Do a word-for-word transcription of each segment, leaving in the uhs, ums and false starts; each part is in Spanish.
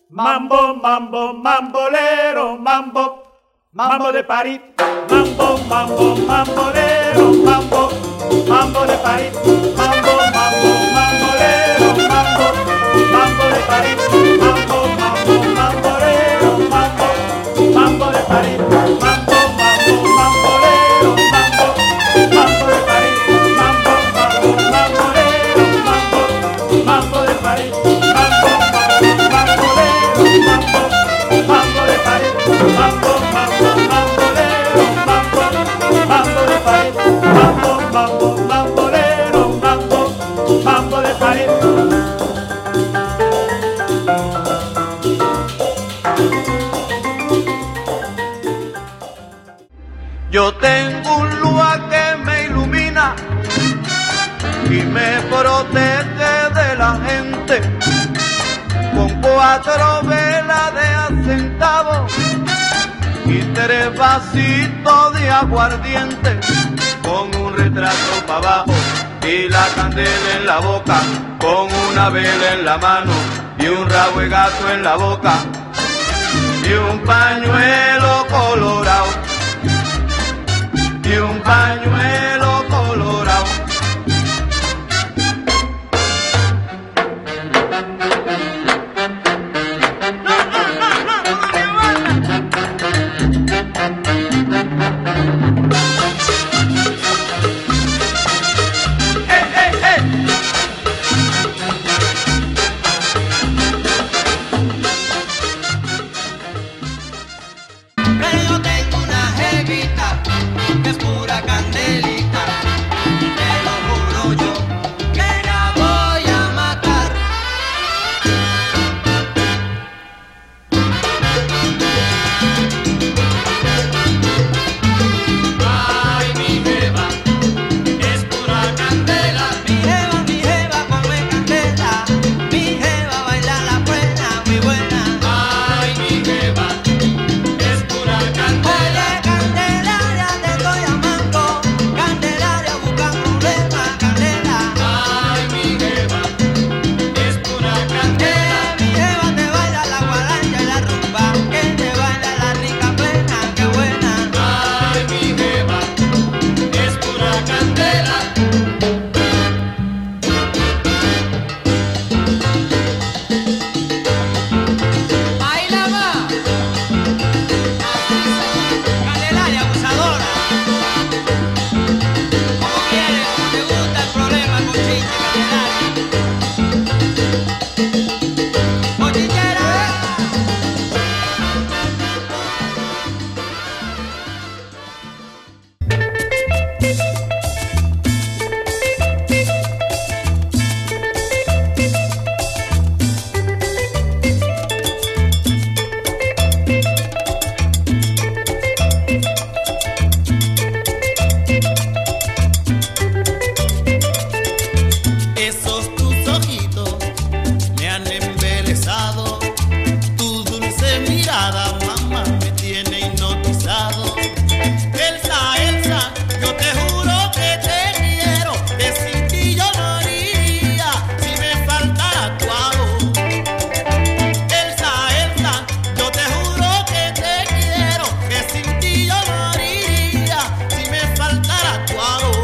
Mambo, mambo, mambolero, mambo, mambo de París. Mambo, mambo, mambolero, mambo, mambo de París. Mambo, mambo, mambolero, mambo, mambo de París. Mambo, mambo, mambolero, mambo, mambo de París. Mambo, mambo, mambolero, mambo, mambo de París. Mambo, mambo, mambolero, mambo, mambo de París. Mambo, mambo, mambolero, mambo, mambo de París. Mambo, mambo, mambolero, mambo, mambo de París. Mambo, mambo, mambolero, mambo, mambo de París. Yo tengo un lugar que me ilumina y me protege de la gente, con cuatro velas de a centavo y tres vasitos de aguardiente, con un retrato para abajo y la candela en la boca, con una vela en la mano y un rabo de gato en la boca y un pañuelo colorado. Y un pañuelo colorado. ¡Hey, hey, hey! Pero yo tengo una jevita que es pura candelita, te lo juro yo que la voy a matar. Ay, mi jeva es pura candela, mi jeva, mi jeva come candela, mi jeva baila la buena, muy buena. Ay, mi jeva es pura candela. Oye, Candelaria, te estoy llamando, Candelaria, busca problemas, Candela. Ay, mi jeva es pura candela. Mi jeva te baila la guaracha y la rumba, que te baila la rica plena, qué buena. Ay, mi jeva es pura candela. Baila más. Candelaria, abusadora. Como quieres, como te gusta el problema, Cochinche, Candelaria. Cochinchera. Esos tus ojitos me han embelesado, tu dulce mirada, mamá, me tiene hipnotizado. Elsa, Elsa, yo te juro que te quiero, que sin ti yo moriría si me faltara tu amor. Elsa, Elsa, yo te juro que te quiero, que sin ti yo moriría si me faltara tu amor.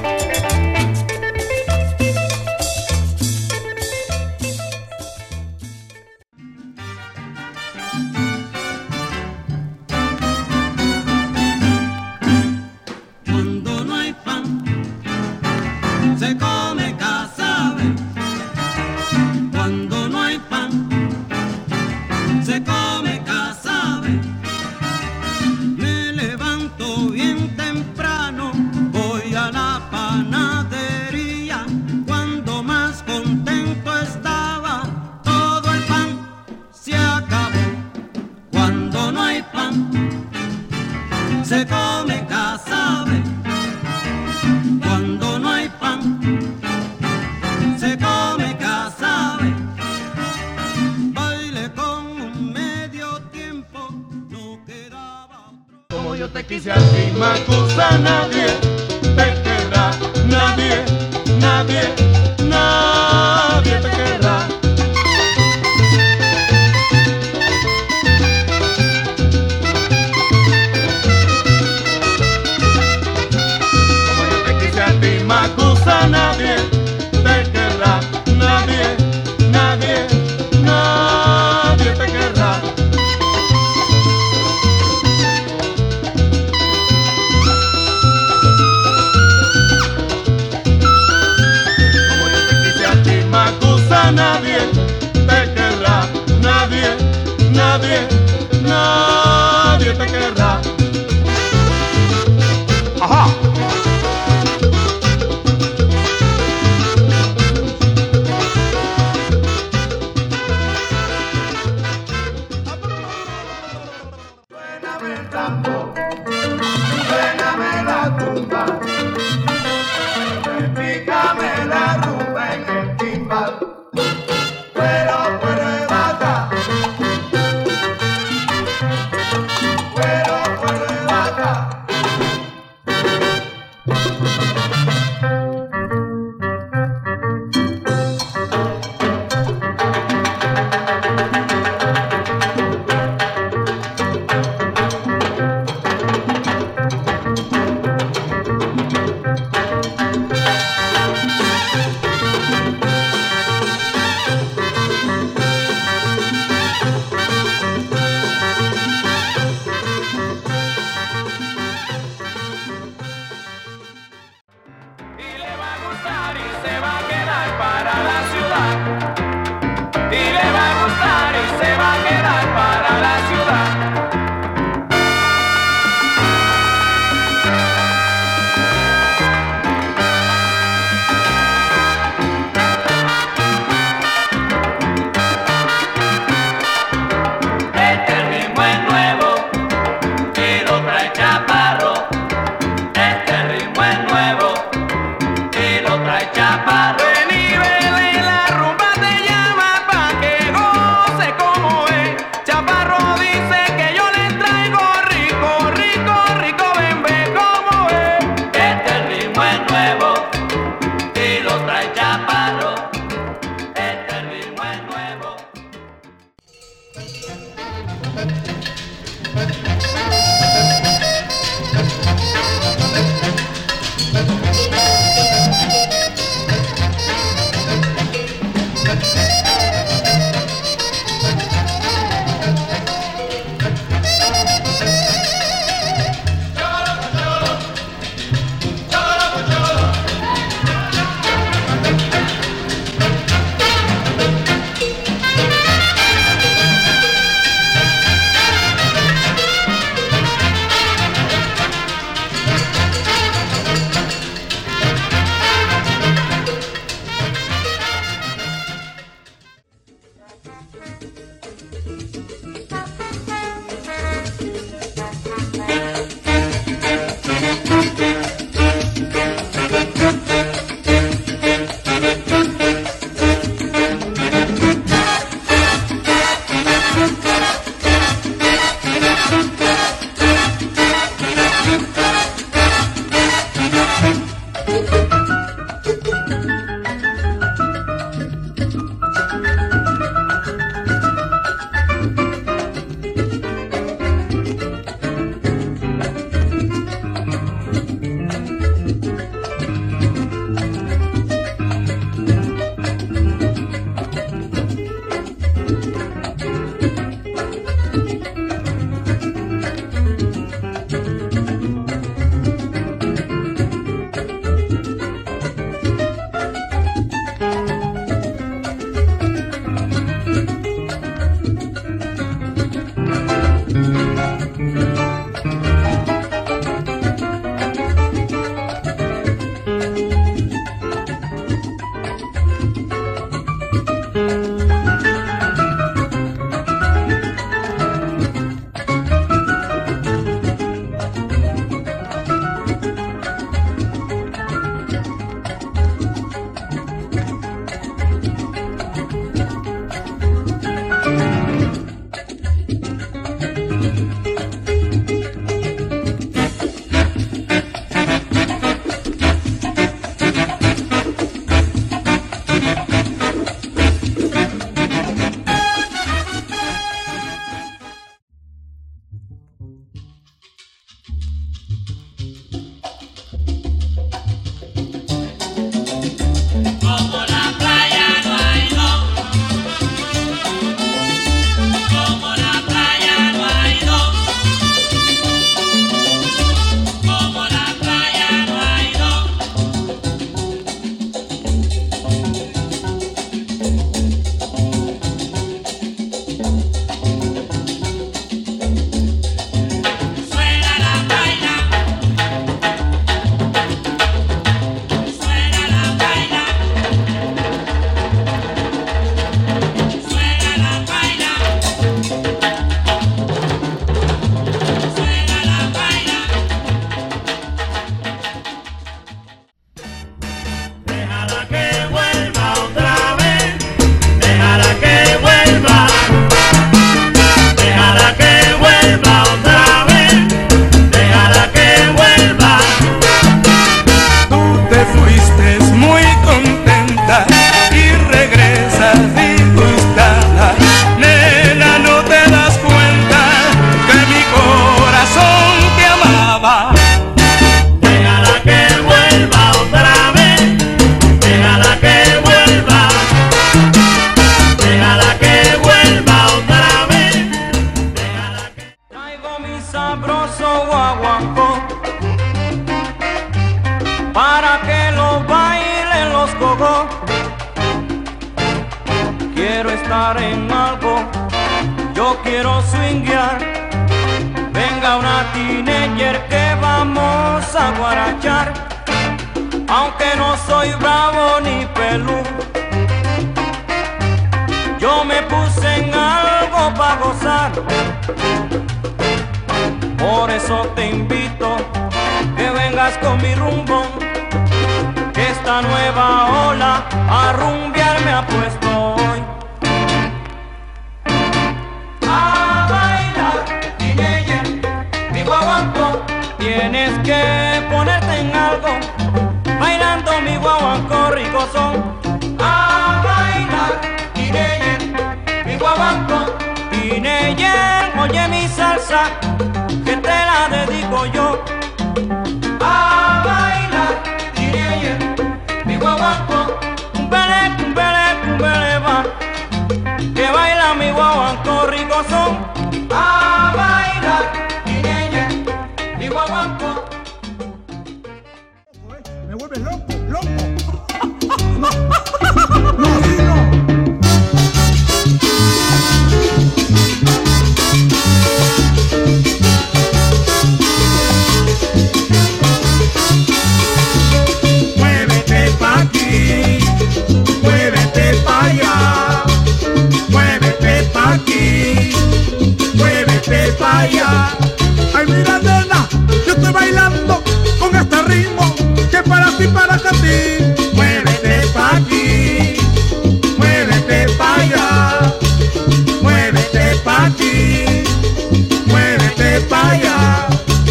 Cuando no hay pan, se come casabe. Cuando no hay pan, se come casabe. Me levanto bien temprano, voy a la panadería. Cuando más contento estaba, todo el pan se acabó. Cuando no hay pan, se come casabe. Cuando no hay pan, se come casabe. Baile con un medio tiempo, no quedaba otro. Como yo te quise a ti, Macusa, nadie te querrá, nadie, nadie, nadie te querrá. nadie, nadie te querrá. Ajá. Suéname el tambor, suéname la tumba, pícame la rumba en el timbal. Cuero, cuero de vaca, cuero, cuero de vaca. yo quiero swinguear. Venga una teenager que vamos a guarachar. Aunque no soy bravo ni pelú, yo me puse en algo para gozar. Por eso te invito que vengas con mi rumbón, que esta nueva ola a rumbear me ha puesto hoy. A bailar, teenager, mi guaguancó, tienes que ponerte en algo, bailando mi guaguancó ricozón. A bailar, teenager, mi guaguancó, teenager, oye mi salsa, que te la dedico yo. A bailar, teenager, mi guaguancó, cumbele, cumbele, cumbele va, que baila mi guaguancó ricozón. A bailar, teenager, mi guaguancó. Me vuelves loco, loco. No, no, así no. Muévete pa' aquí, muévete pa' allá, muévete pa' aquí, muévete pa' allá. Ay, mira, nena, yo estoy bailando con este ritmo que para ti, para que a ti. Muévete pa' aquí, muévete pa' allá, muévete pa' aquí, muévete pa' allá.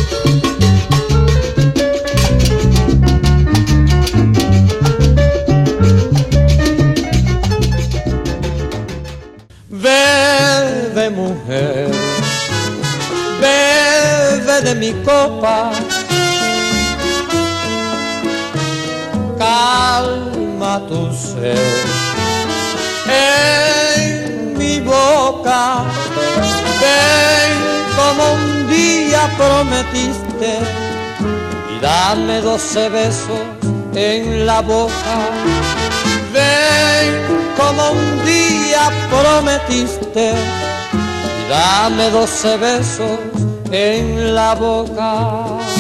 Bebe, mujer, bebe de mi copa, calma tu sed en mi boca. Ven como un día prometiste y dame doce besos en la boca. Ven como un día prometiste y dame doce besos en la boca.